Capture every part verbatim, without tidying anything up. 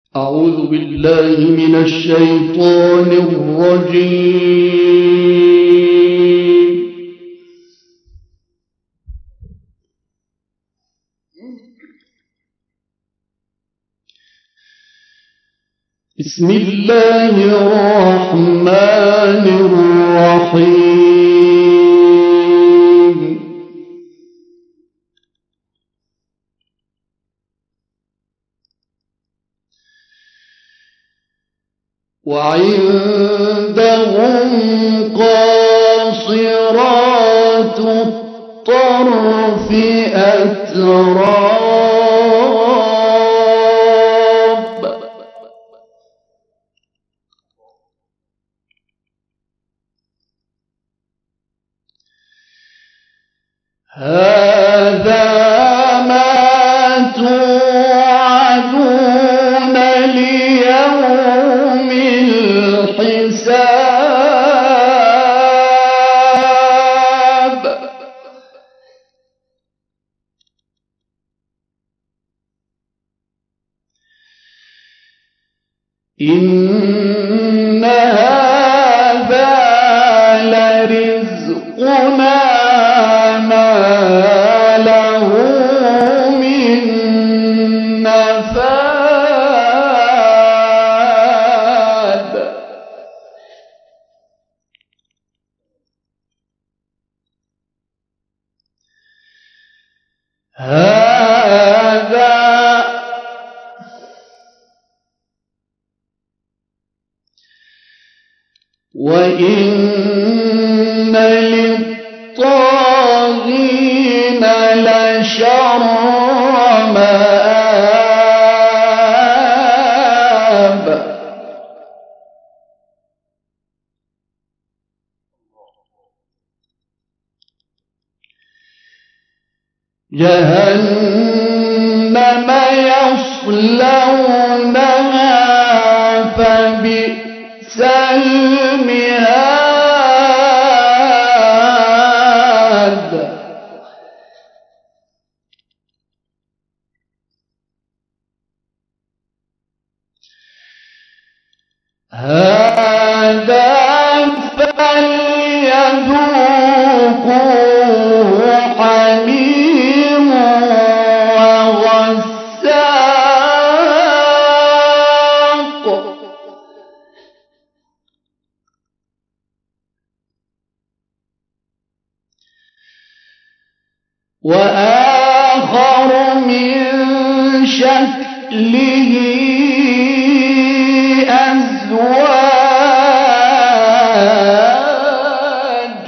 أعوذ بالله من الشيطان الرجيم. بسم الله الرحمن الرحيم. وعندهم قاصرات الطرف أتراب. هذا ما توعدون ليوم الحساب. إن هذا لرزقنا ما له من نفاد. هذا وإن للطاغين لشر مآب. جهنم يصلونها فبئس المهاد. هذا فليذوقوه حميم وغساق. وآخر من شكله أزواج.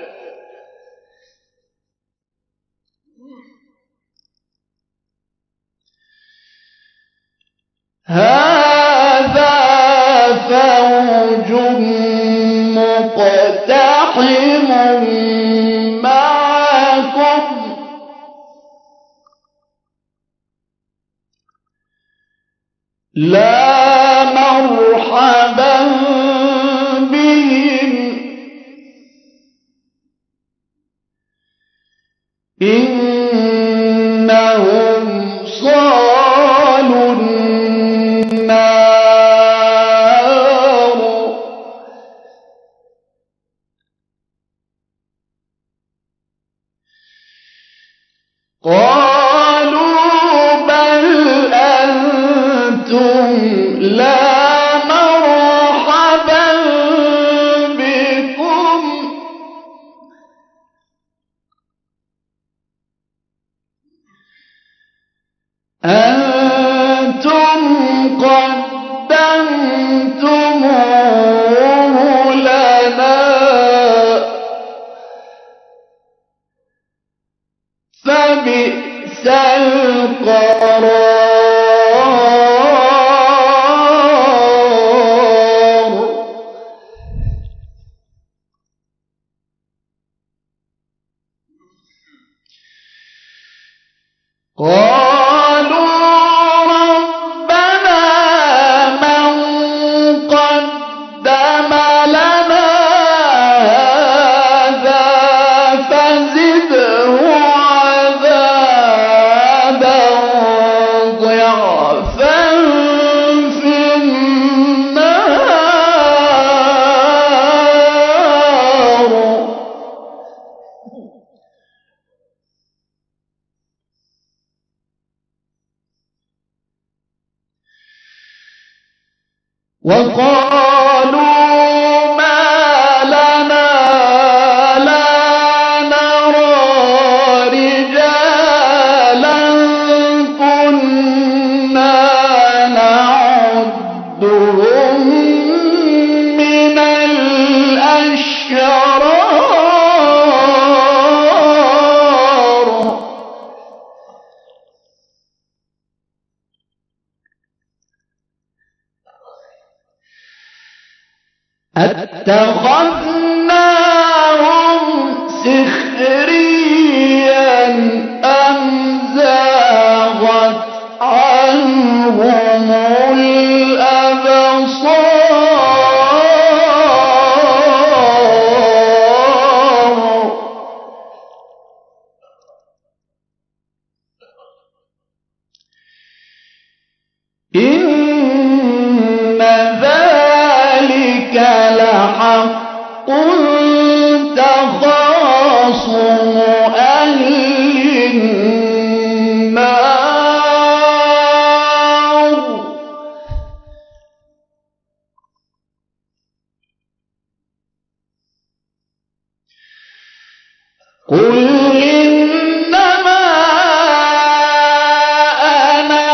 هذا فوج مقتحم معكم لا مرحبا بهم إنهم صالوا النار. قالوا بل أنتم لا مرحبا بكم أنتم قدمتموه لنا فبئس القرار. وقالوا ما لنا لا نرى رجالا كنا نعدهم من الأشرار أتخذناهم سخريا أم زاغت عنهم الأبصار إن ذلك لحق تخاصم أهل النار قل إنما أنا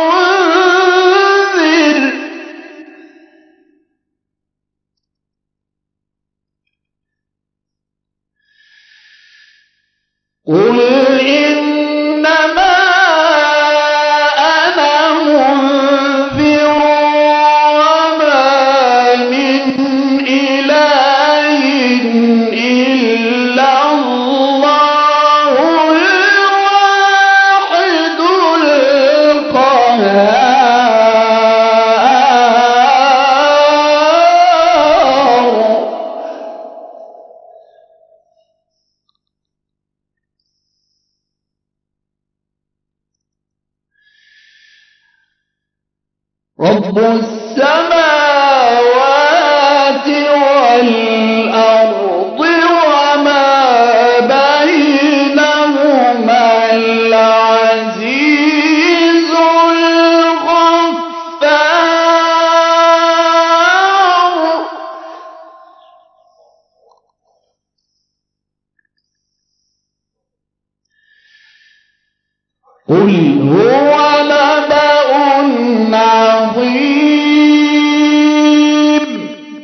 منذر قل إنما أنا منذر وما من إله إلا الله الواحد القهار رب السماوات والأرض وما بينهما العزيز الغفار قل هو نبأ عظيم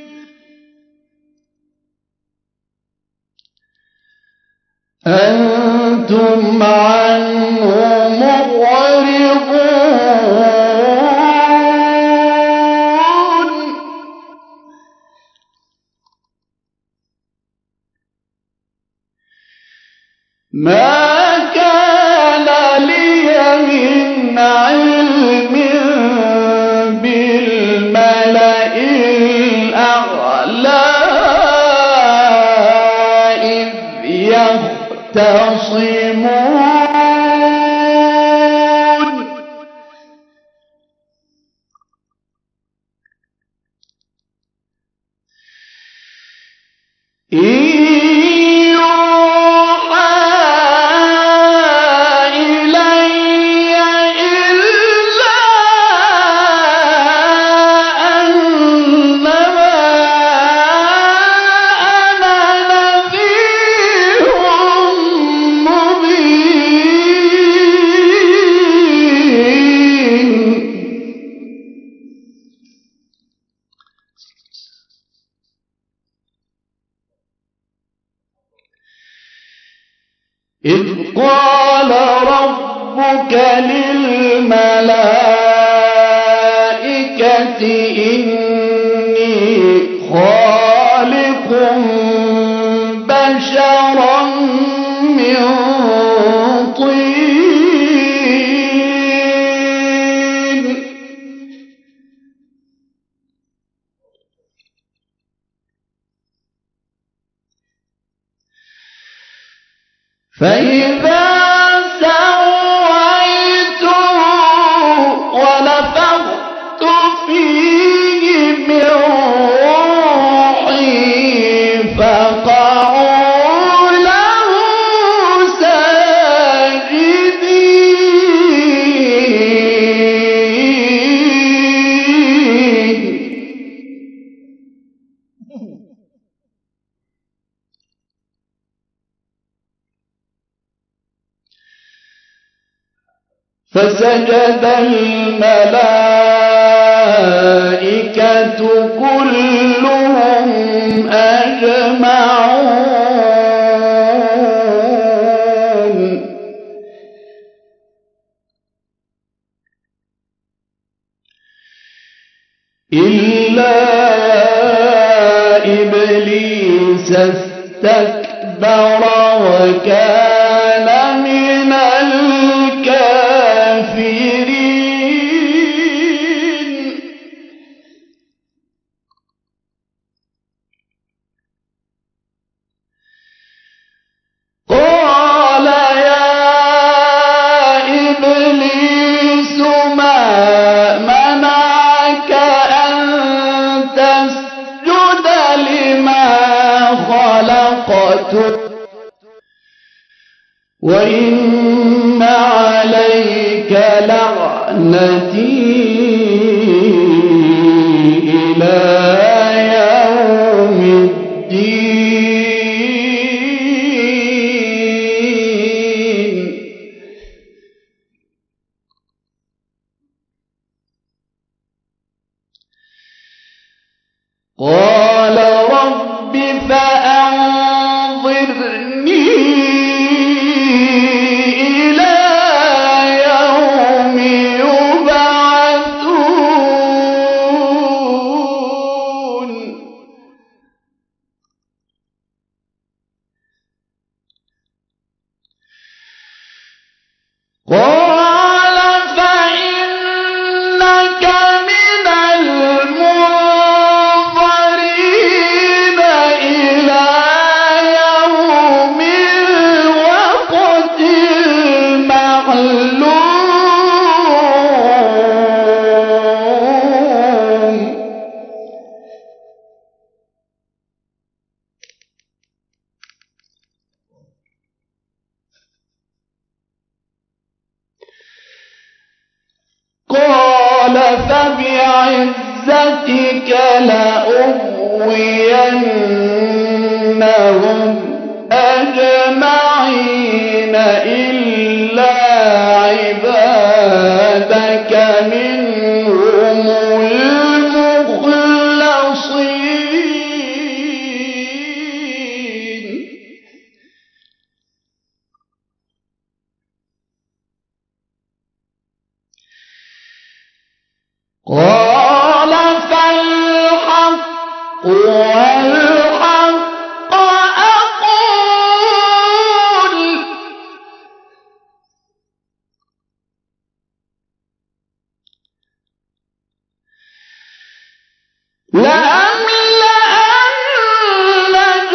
أنتم عنه معرضون ما كان لي من علم بالملأ الأعلى إذ يختصمون إن إذ قال ربك للملائكة إني خالق بشرا من طين فإذا سويته ونفخت فيه من روحي فقعوا له ساجدين فسجد الملائكة كلهم أجمعون إلا إبليس استكبر وكان من الكافرين قال يا إبليس ما منعك أن تسجد لما خلقت وإن عليك لعنتي إلى يوم الدين قال رب فأنظرني إلى يوم يبعثون قال فإنك من المنظرين إلى يوم الوقت المعلوم قال فبعزتك لأغوينهم أجمعين إلا عبادك منهم المخلصين قال فالحق والحق أقول لأملأن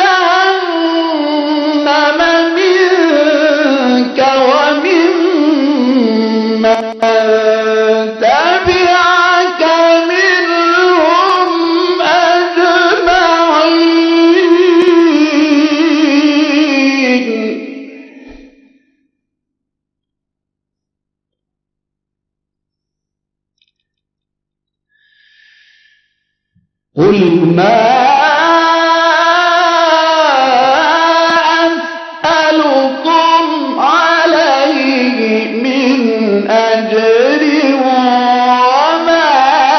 جهنم منك وممن تبعك منهم أجمعين قل ما أسألكم عليه من أجر وما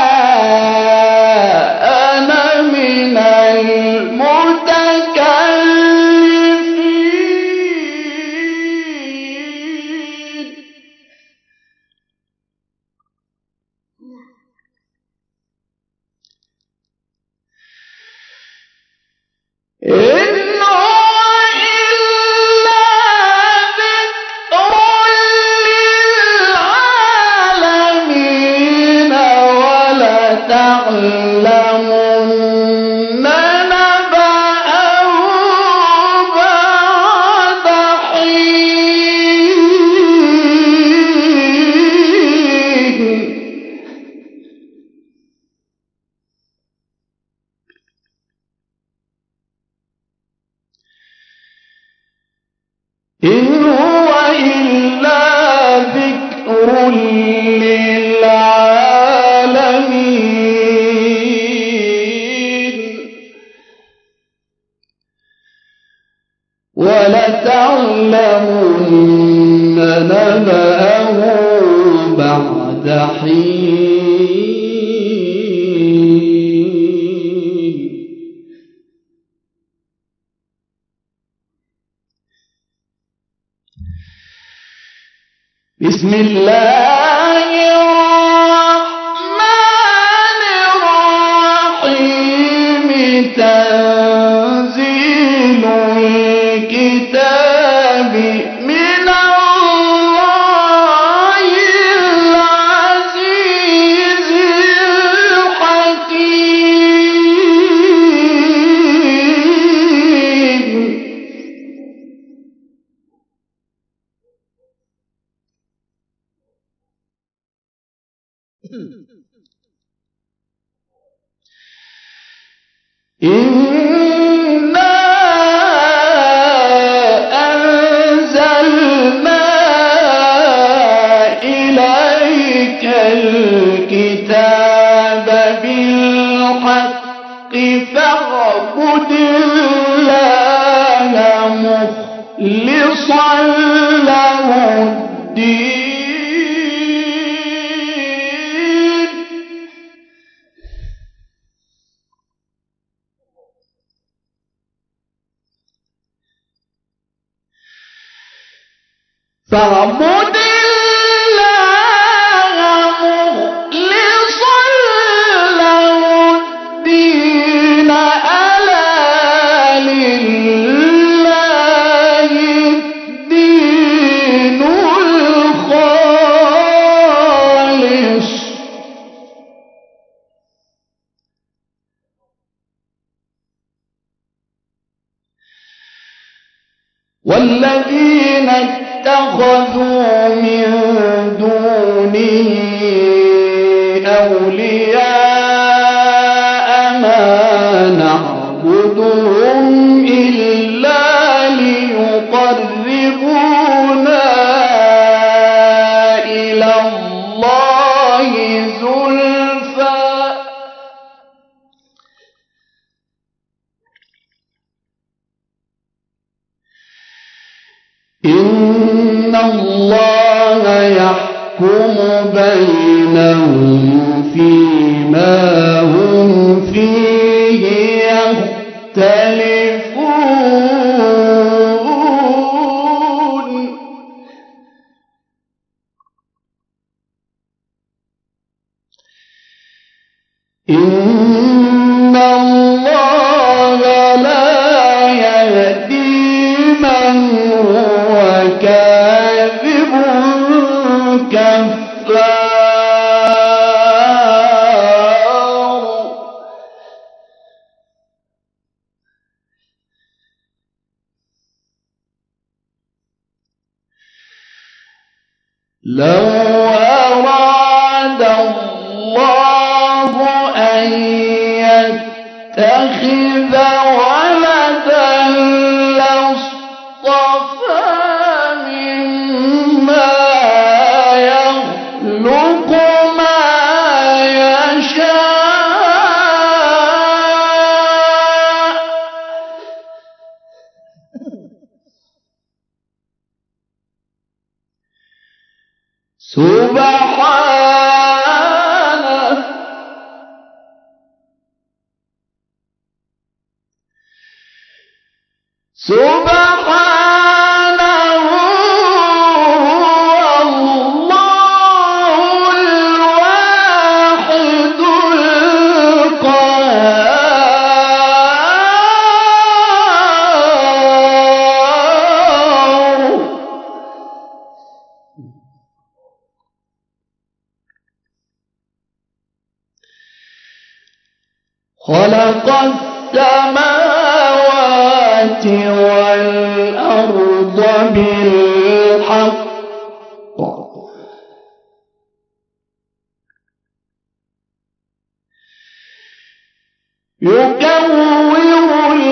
أنا من المتكلفين إن هو إلا ذكر للعالمين ولتعلمن نبأه بعد حين إن هو إلا ذكر للعالمين ولتعلمن نبأه والجحيم. بسم الله الرحمن الرحيم. تنزيل الكتاب من الله العزيز الحكيم. إنا أنزلنا إليك الكتاب بالحق فاعبد الله مخلصا له الدين. فاعبد الله مخلصا له الدين. ألا لله الدين الخالص. والذين اتخذوا من دونه أولياء ما نعبدهم إلا ليقربونا إلى الله زلفى إن الله يحكم بينهم فيما هم فيه يختلفون. إن الله لا يهدي من هو كاذب كفار. لو أراد الله أن يتخذ ولدا لاصطفى مما يخلق ما يشاء. سبحانه سبحانه الله الواحد القهار. خلق السماوات والأرض بالحق يكور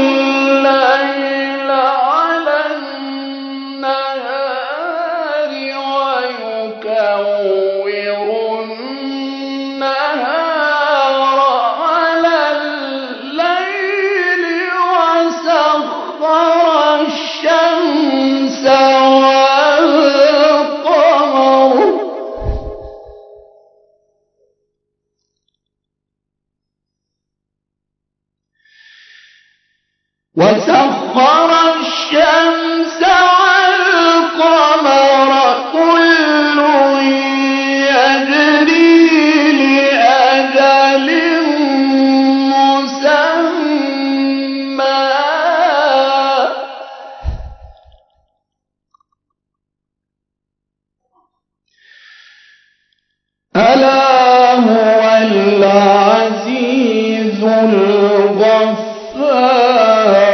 الليل على النهار ويكور النهار على الليل وسخر الشمس والقمر وسخر الشمس والقمر كل يجري لأجل مسمى ألا هو العزيز الغفار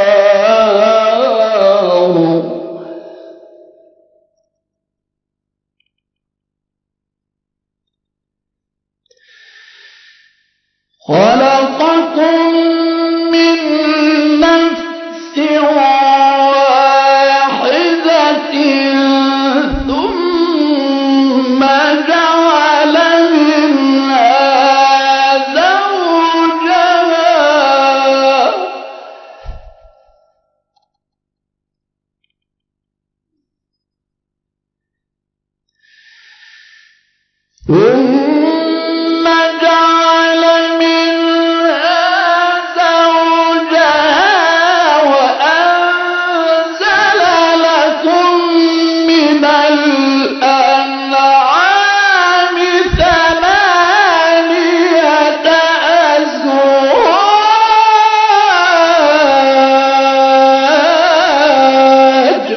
خلقكم من نفس واحدة ثم جعل منها زوجها ثم جعل منها زوجها وأنزل لكم من الأنعام ثمانية أزواج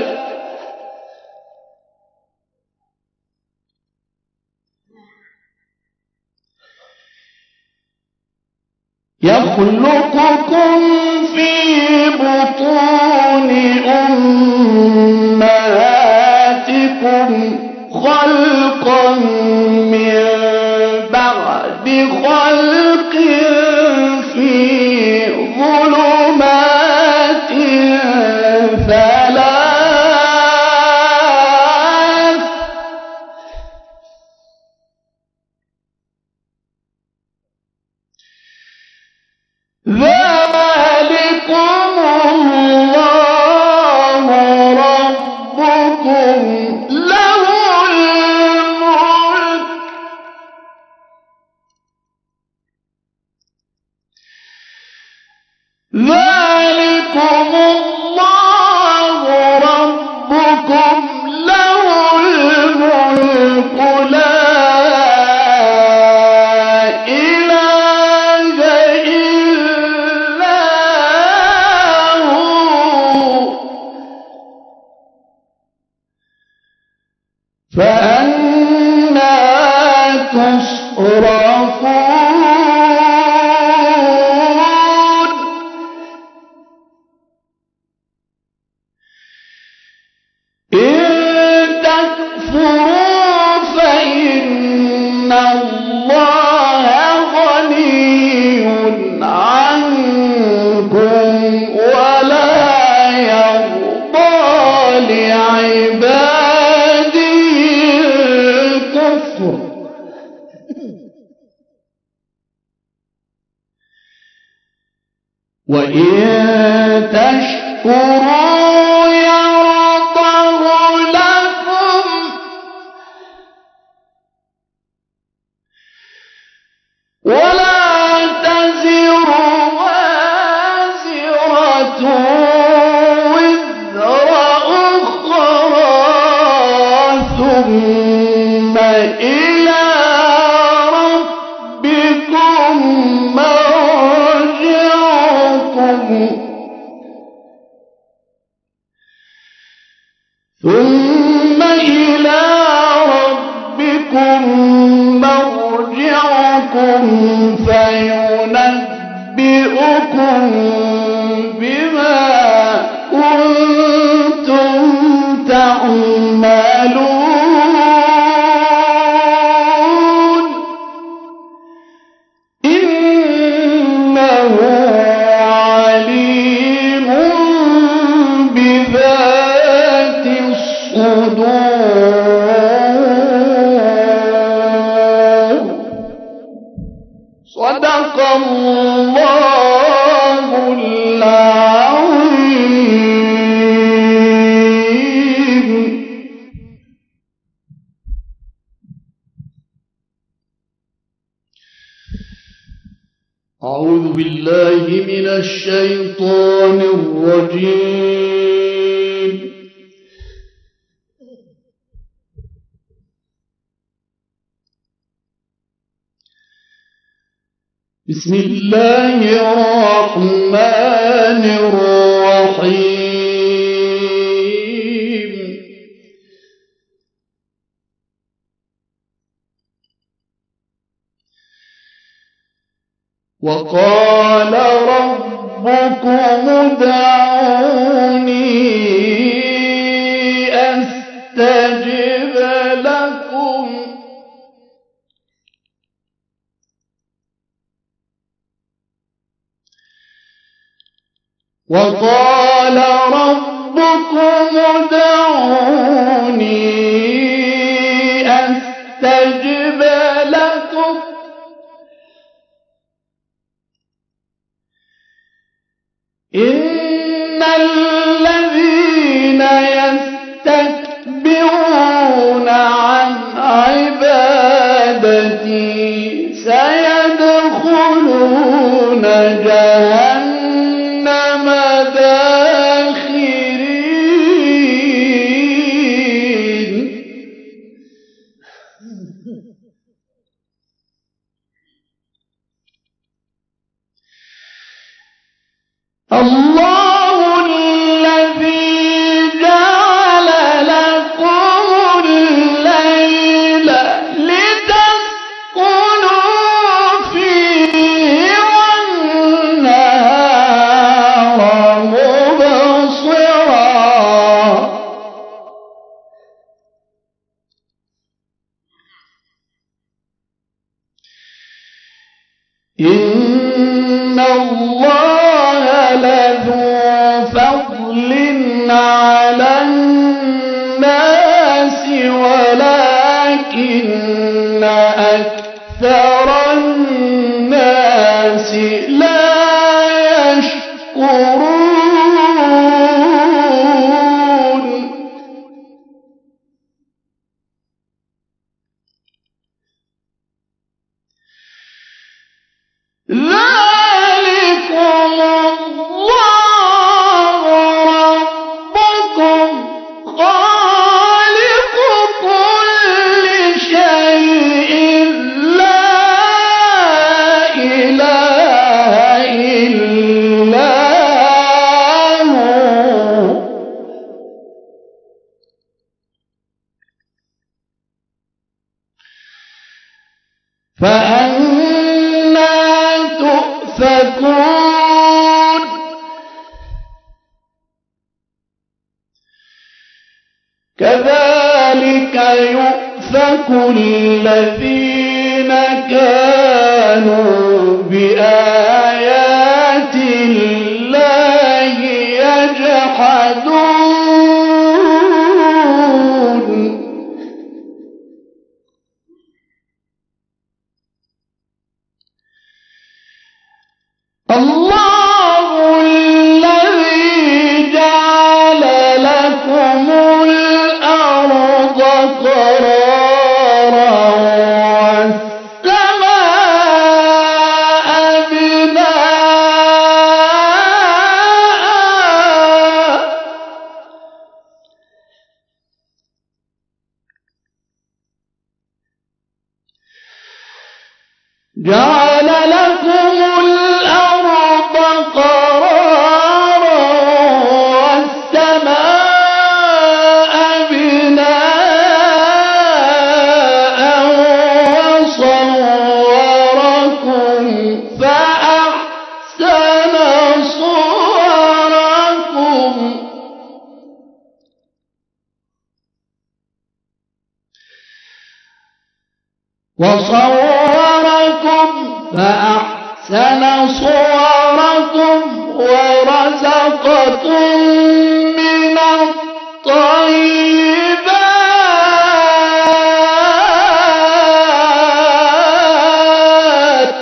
يخلقكم في بطون أمهاتكم خلقا من بعد خلق في ظلمات ثلاث ذلكم الله ربكم له الملك ذلكم الله ربكم له الملك لا فأنى تصرفون إن تكفروا فإن الله غني عنكم ولا يرضى لعباده وإن تشكروا يرضه لكم ولا تزر وازرة وزر أخرى ثم إلى ربكم مرجعكم ثم إلى ربكم مرجعكم فينبئكم بما كنتم تعملون إنه عليم بذات الصدور صدق الله العظيم. أعوذ بالله من الشيطان الرجيم. بسم الله الرحمن الرحيم. وقال ربكم ادعوني أستجب لكم. وقال ربكم ادعوني أستجب لكم. إن الذين يستكبرون عن عبادتي سيدخلون جهنم داخرين. الله الذي جعل لكم الليل لتسكنوا فيه والنهار مبصرا. إن الله لذو فضل على الناس ولكن أكثر الناس لا يشكرون. ذلكم الله ربكم خالق كل شيء لا إله إلا هو. فأنا تؤفكون. كذلك يؤفك الذين كانوا بآيات الله يجحدون. الله الذي جعل لكم الأرض قرارا والسماء بناء. جعل لكم الأرض قرارا والسماء بناء وصوركم فأحسن صوركم. وصوركم فأحسن صوركم ورزقكم من الطيبات.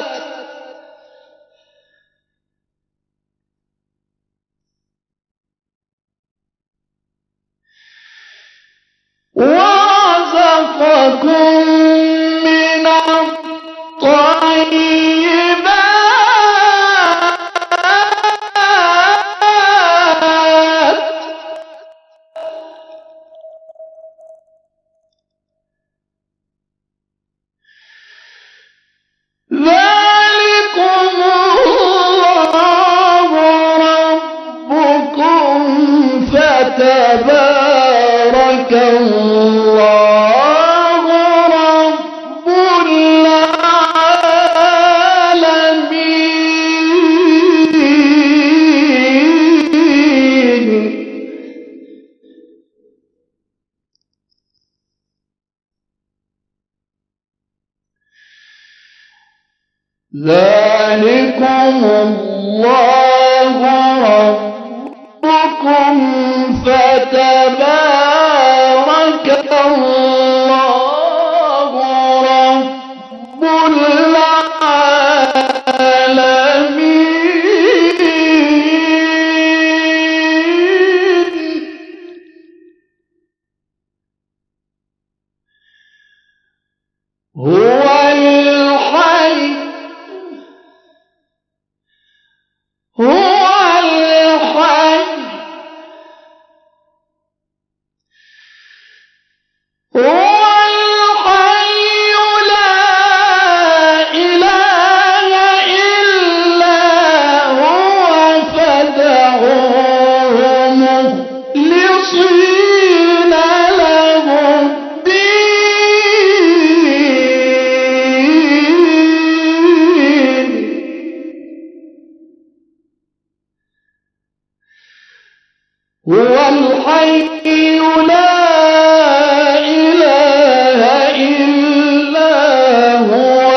ورزقكم من الطيبات ذلكم الله ربكم فتبارك الله رب العالمين. هو الحي هو الحي هو الحي لا إله إلا هو فادعوه مخلصين له الدين. هو الحي لا إله إلا هو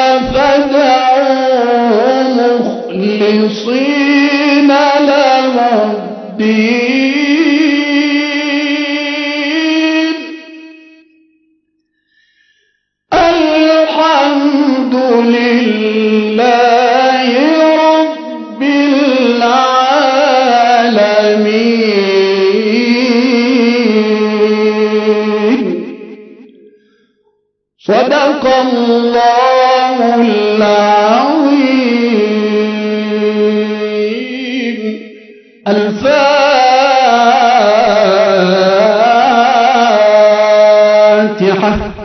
فادعوه مخلصين له الدين. الحمد لله رب العالمين. صدق الله العظيم. الفاتحة.